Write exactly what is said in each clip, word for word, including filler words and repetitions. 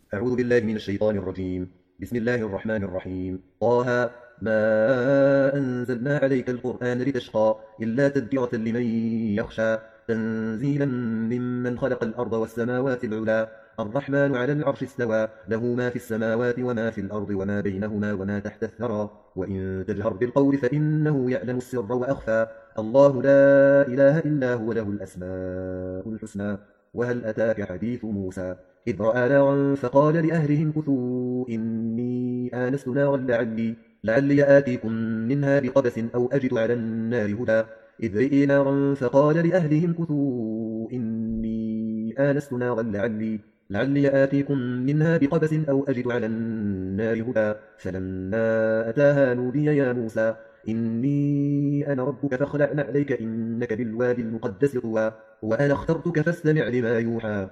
أعوذ بالله من الشيطان الرجيم. بسم الله الرحمن الرحيم. طه. ما أنزلنا عليك القرآن لتشقى إلا تذكرة لمن يخشى تنزيلا ممن خلق الأرض والسماوات العلى الرحمن على العرش استوى له ما في السماوات وما في الأرض وما بينهما وما تحت الثرى وإن تجهر بالقول فإنه يعلم السر وأخفى الله لا إله إلا هو له الأسماء الحسنى. وهل أتاك حديث موسى إذ رأى نارا فقال لأهلهم كثوا إني آنست نارا لعلي, لعلي آتيكم منها بقبس أو أجد على النار هدى إذ رئي نارا فقال لأهلهم كثوا إني آنست نارا لعلي, لعلي آتيكم منها بقبس أو أجد على النار هدى فلما أتاها نودي يا موسى إني أنا ربك فاخلع عليك إنك بالوادي المقدس طوى وأنا اخترتك فاستمع لما يوحى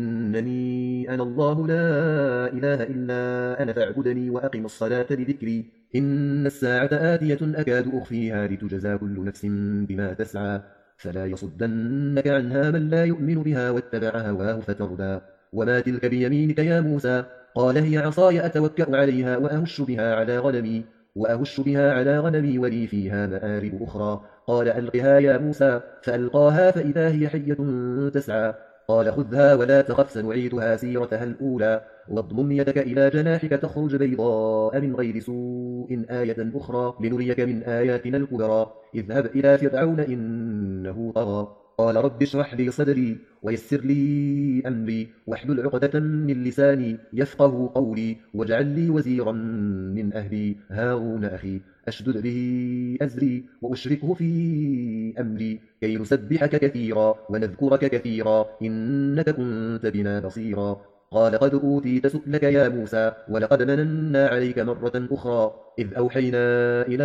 إنني أنا الله لا إله إلا أنا فاعبدني وأقم الصلاة لذكري إن الساعة آتية أكاد أخفيها لتجزى كل نفس بما تسعى فلا يصدنك عنها من لا يؤمن بها واتبع هواه فتردى وما تلك بيمينك يا موسى قال هي عصاي أتوكأ عليها وأهش بها على غنمي وأهش بها على غنمي ولي فيها مآرب أخرى قال ألقها يا موسى فألقاها فإذا هي حية تسعى قال خذها ولا تخف سنعيدها سيرتها الأولى واضمم يدك إلى جناحك تخرج بيضاء من غير سوء آية أخرى لنريك من آياتنا الكبرى اذهب إلى فرعون إنه طغى قال رب اشرح لي صدري ويسر لي أمري واحلل عقدة من لساني يفقه قولي واجعل لي وزيرا من أهلي هارون أخي أشدد به أزري وأشركه في أمري كي نسبحك كثيرا ونذكرك كثيرا إنك كنت بنا بصيرا قال قد أوتيت سؤلك يا موسى ولقد مننا عليك مرة أخرى إذ أوحينا إلى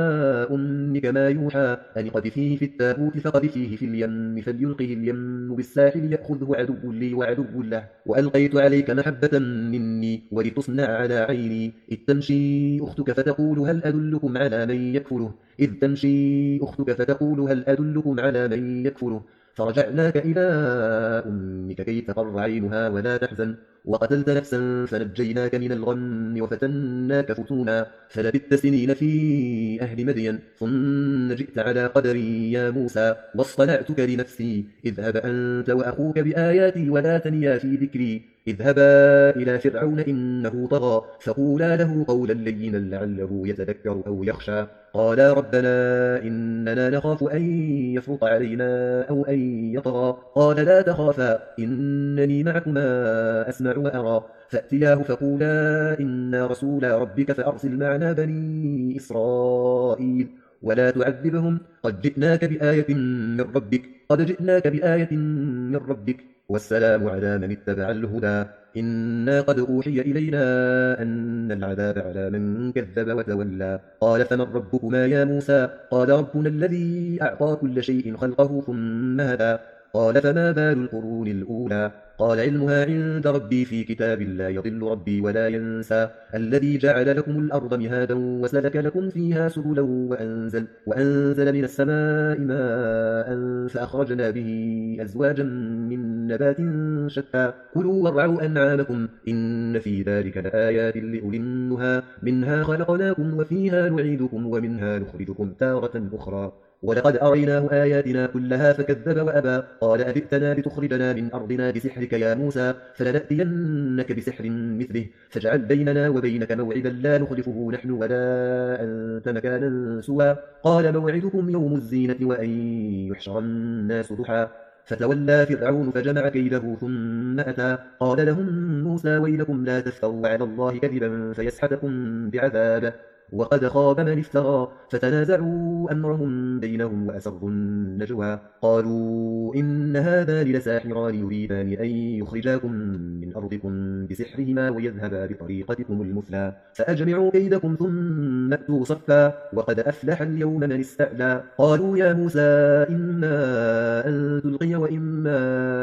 أمك ما يوحى أن قذفيه في التابوت فقذفيه في اليم فليلقه اليم بالساحل يأخذه عدو لي وعدو له وألقيت عليك محبة مني ولتصنع على عيني إذ تمشي أختك فتقول هل أدلكم على من يكفله إذ تمشي أختك فتقول هل أدلكم على من يكفله فرجعناك إلى أمك كي تقر عينها ولا تحزن وقتلت نفسا فنجيناك من الغم وفتناك فتونا فلبثت سنين في أهل مدين ثم جئت على قدري يا موسى واصطنعتك لنفسي اذهب أنت وأخوك بآياتي ولا تنيا في ذكري اذهبا إلى فرعون إنه طغى فقولا له قولا لينا لعله يتذكر أو يخشى قالا ربنا إننا نخاف أن يفرط علينا أو أن يطغى قال لا تخافا إنني معكما أسمع وأرى فأتياه فقولا إنا رسولا ربك فأرسل معنا بني إسرائيل ولا تعذبهم قد جئناك بآية من ربك قد جئناك بآية من ربك والسلام على من اتبع الهدى إنا قد أوحي إلينا أن العذاب على من كذب وتولى قال فمن ربكما يا موسى قال ربنا الذي أعطى كل شيء خلقه ثم هدى قال فما بال القرون الأولى قال علمها عند ربي في كتاب لا يضل ربي ولا ينسى الذي جعل لكم الأرض مهادا وسلك لكم فيها سبلا وأنزل, وأنزل من السماء ماء فأخرجنا به أزواجا من نبات شتى كلوا وارعوا أنعامكم إن في ذلك لآيات لأولي النهى منها خلقناكم وفيها نعيدكم ومنها نخرجكم تارة أخرى ولقد أريناه آياتنا كلها فكذب وأبى قال أجئتنا لتخرجنا من أرضنا بسحرك يا موسى فلنأتينك بسحر مثله فاجعل بيننا وبينك موعدا لا نخلفه نحن ولا أنت مكانا سوى قال موعدكم يوم الزينة وأن يحشر الناس ضحى فتولى فرعون فجمع كيده ثم أتى قال لهم موسى ويلكم لا تفتروا على الله كذبا فيسحتكم بعذاب وقد خاب من افترى فتنازعوا أمرهم بينهم وأسروا النجوى قالوا إن هذان لساحران يريدان أن يخرجاكم من أرضكم بسحرهما ويذهبا بطريقتكم المثلى فأجمعوا كيدكم ثم أتوا صفا وقد أفلح اليوم من استعلى قالوا يا موسى إما أن تلقي وإما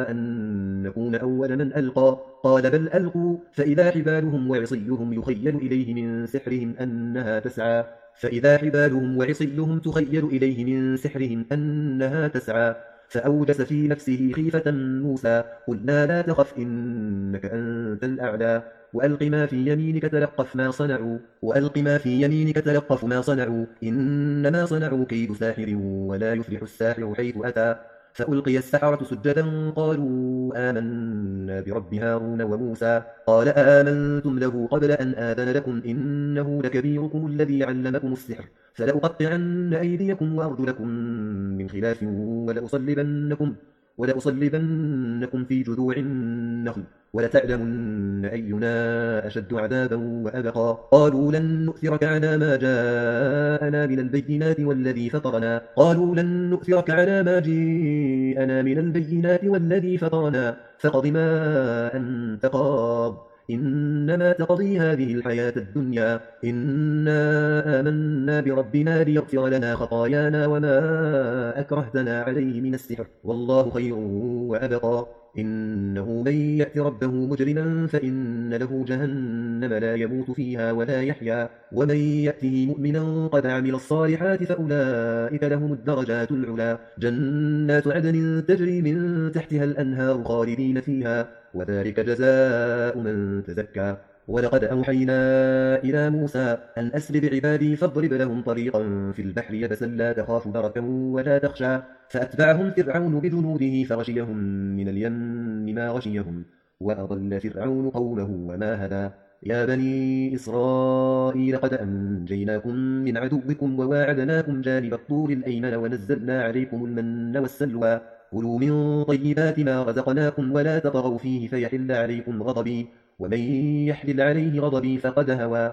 أن نكون أول من ألقى قال بل ألقوا فإذا حبالهم وعصيهم يخيل إليه من سحرهم أنها تسعى فإذا حبالهم وعصيهم تخيل إليه من سحرهم أنها تسعى فأوجس في نفسه خيفة موسى قلنا لا تخف إنك أنت الأعلى وألق ما في يمينك تلقف ما صنعوا وألق ما في يمينك تلقف ما صنعوا إنما صنعوا كيد ساحر ولا يفلح الساحر حيث أتى فألقي السحرة سجدا قالوا آمنا برب هارون وموسى قال آمنتم له قبل أن آذن لكم إنه لكبيركم الذي علمكم السحر فلأقطعن أيديكم وأرجلكم من خلاف ولأصلبنكم ولأصلبنكم في جذوع النخل ولتعلمن أينا أشد عذابا وأبقى قالوا لن نؤثرك على ما جاءنا من البينات والذي فطرنا قالوا لن نؤثرك على ما جاءنا من البينات والذي فطرنا فقض ما أنت قاض إنما تقضي هذه الحياة الدنيا إنا آمنا بربنا ليغفر لنا خطايانا وما أكرهتنا عليه من السحر والله خير وأبقى إنه من يأت ربه مجرما فإن له جهنم لا يموت فيها ولا يحيا ومن يأته مؤمنا قد عمل الصالحات فأولئك لهم الدرجات العلا جنات عدن تجري من تحتها الأنهار خالدين فيها وذلك جزاء من تزكى ولقد أوحينا إلى موسى أن أسر بعبادي فاضرب لهم طريقا في البحر يبسا لا تخاف دركا ولا تخشى فأتبعهم فرعون بجنوده فغشيهم من اليم ما غشيهم وأضل فرعون قومه وما هدى يا بني إسرائيل قد أنجيناكم من عدوكم وواعدناكم جانب الطور الأيمن ونزلنا عليكم المن والسلوى كلوا من طيبات ما رزقناكم ولا تطغوا فيه فيحل عليكم غضبي ومن يحلل عليه غضبي فقد هوى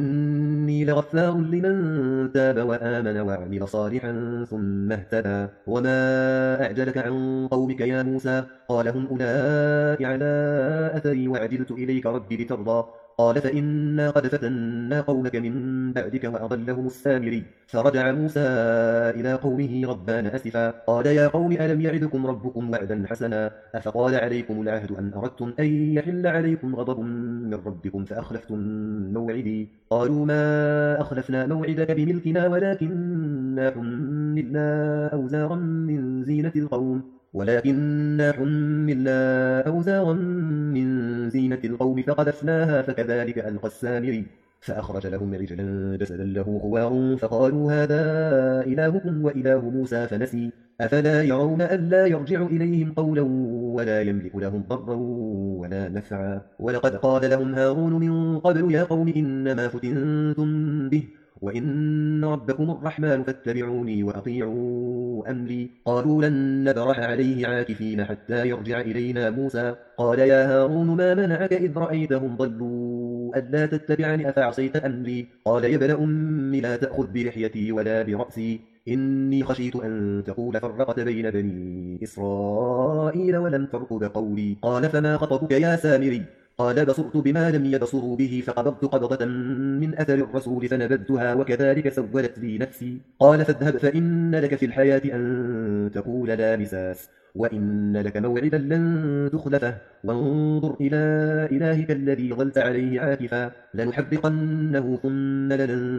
وإني لغفار لمن تاب وآمن وعمل صالحا ثم اهتدى وما أعجلك عن قومك يا موسى قال هم أولئك على أثري وعجلت إليك ربي لترضى قال فإنا قد فتنا قومك من بعدك وأضلهم السامري فرجع موسى إلى قومه غضبان أسفا قال يا قوم ألم يعدكم ربكم وعدا حسنا أفقال عليكم العهد أن أردتم أن يحل عليكم غضب من ربكم فأخلفتم موعدي قالوا ما أخلفنا موعدك بملكنا ولكننا حملنا أوزارا من زينة القوم ولكننا حملنا أوزارا من زينة القوم فقذفناها فكذلك ألقى السامري فأخرج لهم عجلا جسدا له خوار فقالوا هذا إلهكم وإله موسى فنسي أفلا يرون ألا يرجع إليهم قولا ولا يملك لهم ضرا ولا نفعا ولقد قال لهم هارون من قبل يا قوم إنما فتنتم به وإن ربكم الرحمن فاتبعوني وأطيعوا أمري قالوا لن نبرح عليه عاكفين حتى يرجع إلينا موسى قال يا هارون ما منعك إذ رأيتهم ضلوا ألا تتبعني أفعصيت أمري قال يا ابن أم لا تأخذ بلحيتي ولا برأسي إني خشيت أن تقول فرقت بين بني إسرائيل ولم ترقب قولي قال فما خطبك يا سامري قال بصرت بما لم يبصروا به فقبضت قبضة من أثر الرسول فنبذتها وكذلك سولت لي نفسي قال فاذهب فإن لك في الحياة أن تقول لا مساس وإن لك موعدا لن تخلفه وانظر إلى إلهك الذي ظلت عليه عاكفا لنحرقنه ثم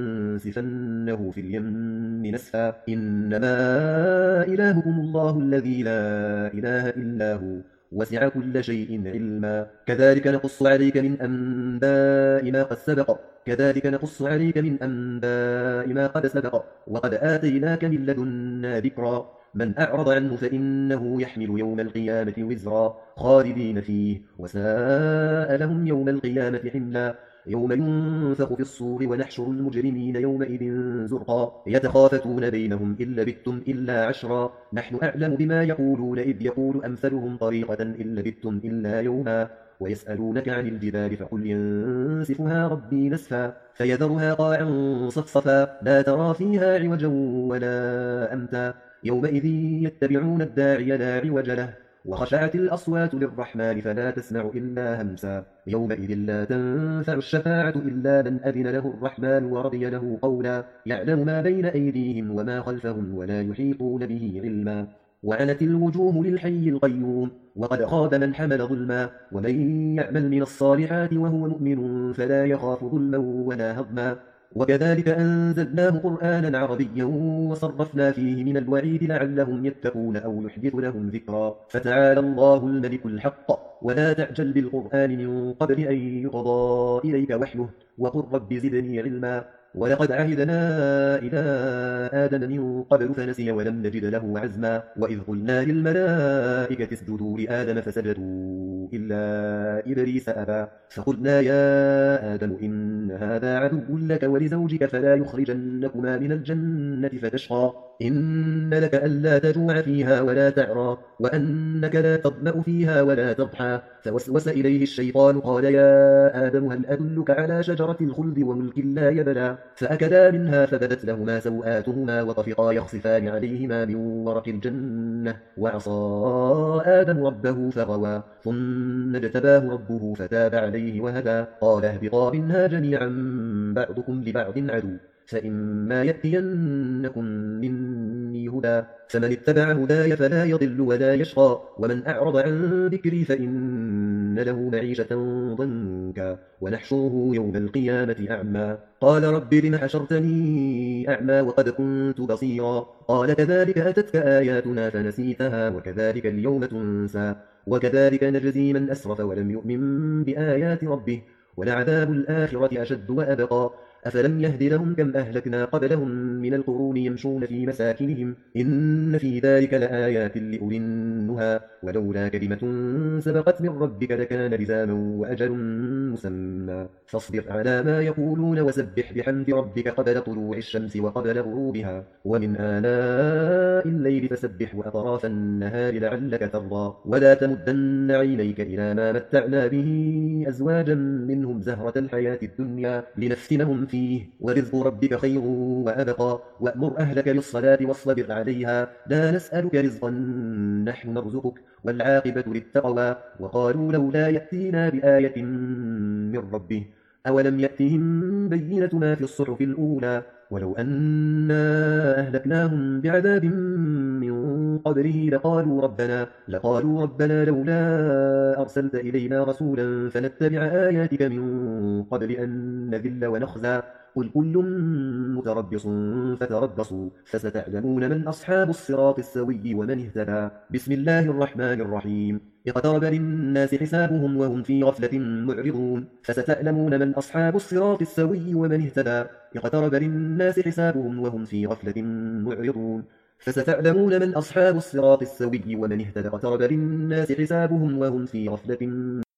لننسفنه في اليم نسفا إنما إلهكم الله الذي لا إله إلا هو وسع كل شيء علما كذلك نقص عليك من أنباء ما قد سبق كذلك نقص عليك من أنباء ما قد سبق وقد آتيناك من لدنا ذكرا من أعرض عنه فإنه يحمل يوم القيامة وزرا خالدين فيه وساء لهم يوم القيامة حملا يوم ينفخ في الصور ونحشر المجرمين يومئذ زرقا يتخافتون بينهم إن لبثتم إلا عشرا نحن أعلم بما يقولون إذ يقول أمثلهم طريقة إن لبثتم إلا يوما ويسألونك عن الجبال فقل ينسفها ربي نسفا فيذرها قاعا صفصفا لا ترى فيها عوجا ولا أمتا يومئذ يتبعون الداعي لا عوج له وخشعت الأصوات للرحمن فلا تسمع إلا همسا يومئذ لا تنفع الشفاعة إلا من أذن له الرحمن ورضي له قولا يعلم ما بين أيديهم وما خلفهم ولا يحيطون به علما وعنت الوجوه للحي القيوم وقد خاب من حمل ظلما ومن يعمل من الصالحات وهو مؤمن فلا يخاف ظلما ولا هضما وكذلك أنزلناه قرآنا عربيا وصرفنا فيه من الوعيد لعلهم يتقون أو يحدث لهم ذكرا فتعالى الله الملك الحق ولا تعجل بالقرآن من قبل أن يقضى إليك وحيه وقل رب زدني علما ولقد عهدنا إلى آدم من قبل فنسي ولم نجد له عزما وإذ قلنا للملائكة اسجدوا لآدم فسجدوا إلا إبليس أبى فقلنا يا آدم إن هذا عدو لك ولزوجك فلا يخرجنكما من الجنة فتشقى إن لك ألا تجوع فيها ولا تعرى وأنك لا تظمأ فيها ولا تضحى فوسوس إليه الشيطان قال يا آدم هل أدلك على شجرة الخلد وملك لا يبلى فأكلا منها فبدت لهما سوآتهما وطفقا يخصفان عليهما من ورق الجنة وعصى آدم ربه فغوى ثم اجتباه ربه فتاب عليه وهدى قال اهبطا منها جميعا بعضكم لبعض عدو فإما يأتينكم مني هدى فمن اتبع هداي فلا يضل ولا يشقى ومن أعرض عن ذكري فإن له معيشة ضنكا ونحشره يوم القيامة أعمى قال رب لم حشرتني أعمى وقد كنت بصيرا قال كذلك أتتك آياتنا فنسيتها وكذلك اليوم تنسى وكذلك نجزي من أسرف ولم يؤمن بآيات ربه ولعذاب الآخرة أشد وأبقى أفلم يهد لهم كم أهلكنا قبلهم من القرون يمشون في مساكنهم إن في ذلك لآيات لأولي النهى ولولا كلمة سبقت من ربك لكان لزاما وأجل مسمى فاصبر على ما يقولون وسبح بحمد ربك قبل طلوع الشمس وقبل غروبها ومن آلاء الليل فسبح وأطراف النهار لعلك ترضى ولا تمدن عينيك إلى ما متعنا به أزواجا منهم زهرة الحياة الدنيا لنفتنهم فيه ورزق ربك خير وأبقى وأمر أهلك بالصلاة واصطبر عليها لا نسألك رزقا نحن نرزقك والعاقبة للتقوى وقالوا لولا يأتينا بآية من ربه أولم يأتهم بينة ما في الصحف الأولى ولو أنا أهلكناهم بعذاب من قبله لقالوا ربنا لقالوا ربنا لولا أرسلت إلينا رسولا فنتبع آياتك من قبل أن نذل ونخزى قل كل متربص فتربصوا فستعلمون من أصحاب الصراط السوي ومن اهتدى بسم الله الرحمن الرحيم اقترب للناس حسابهم وهم في غفلة معرضون فستعلمون من أصحاب الصراط السوي ومن اهتدى اقترب للناس حسابهم وهم في غفلة معرضون فستعلمون من أصحاب الصراط السوي ومن اهتدى اقترب للناس حسابهم وهم في غفلة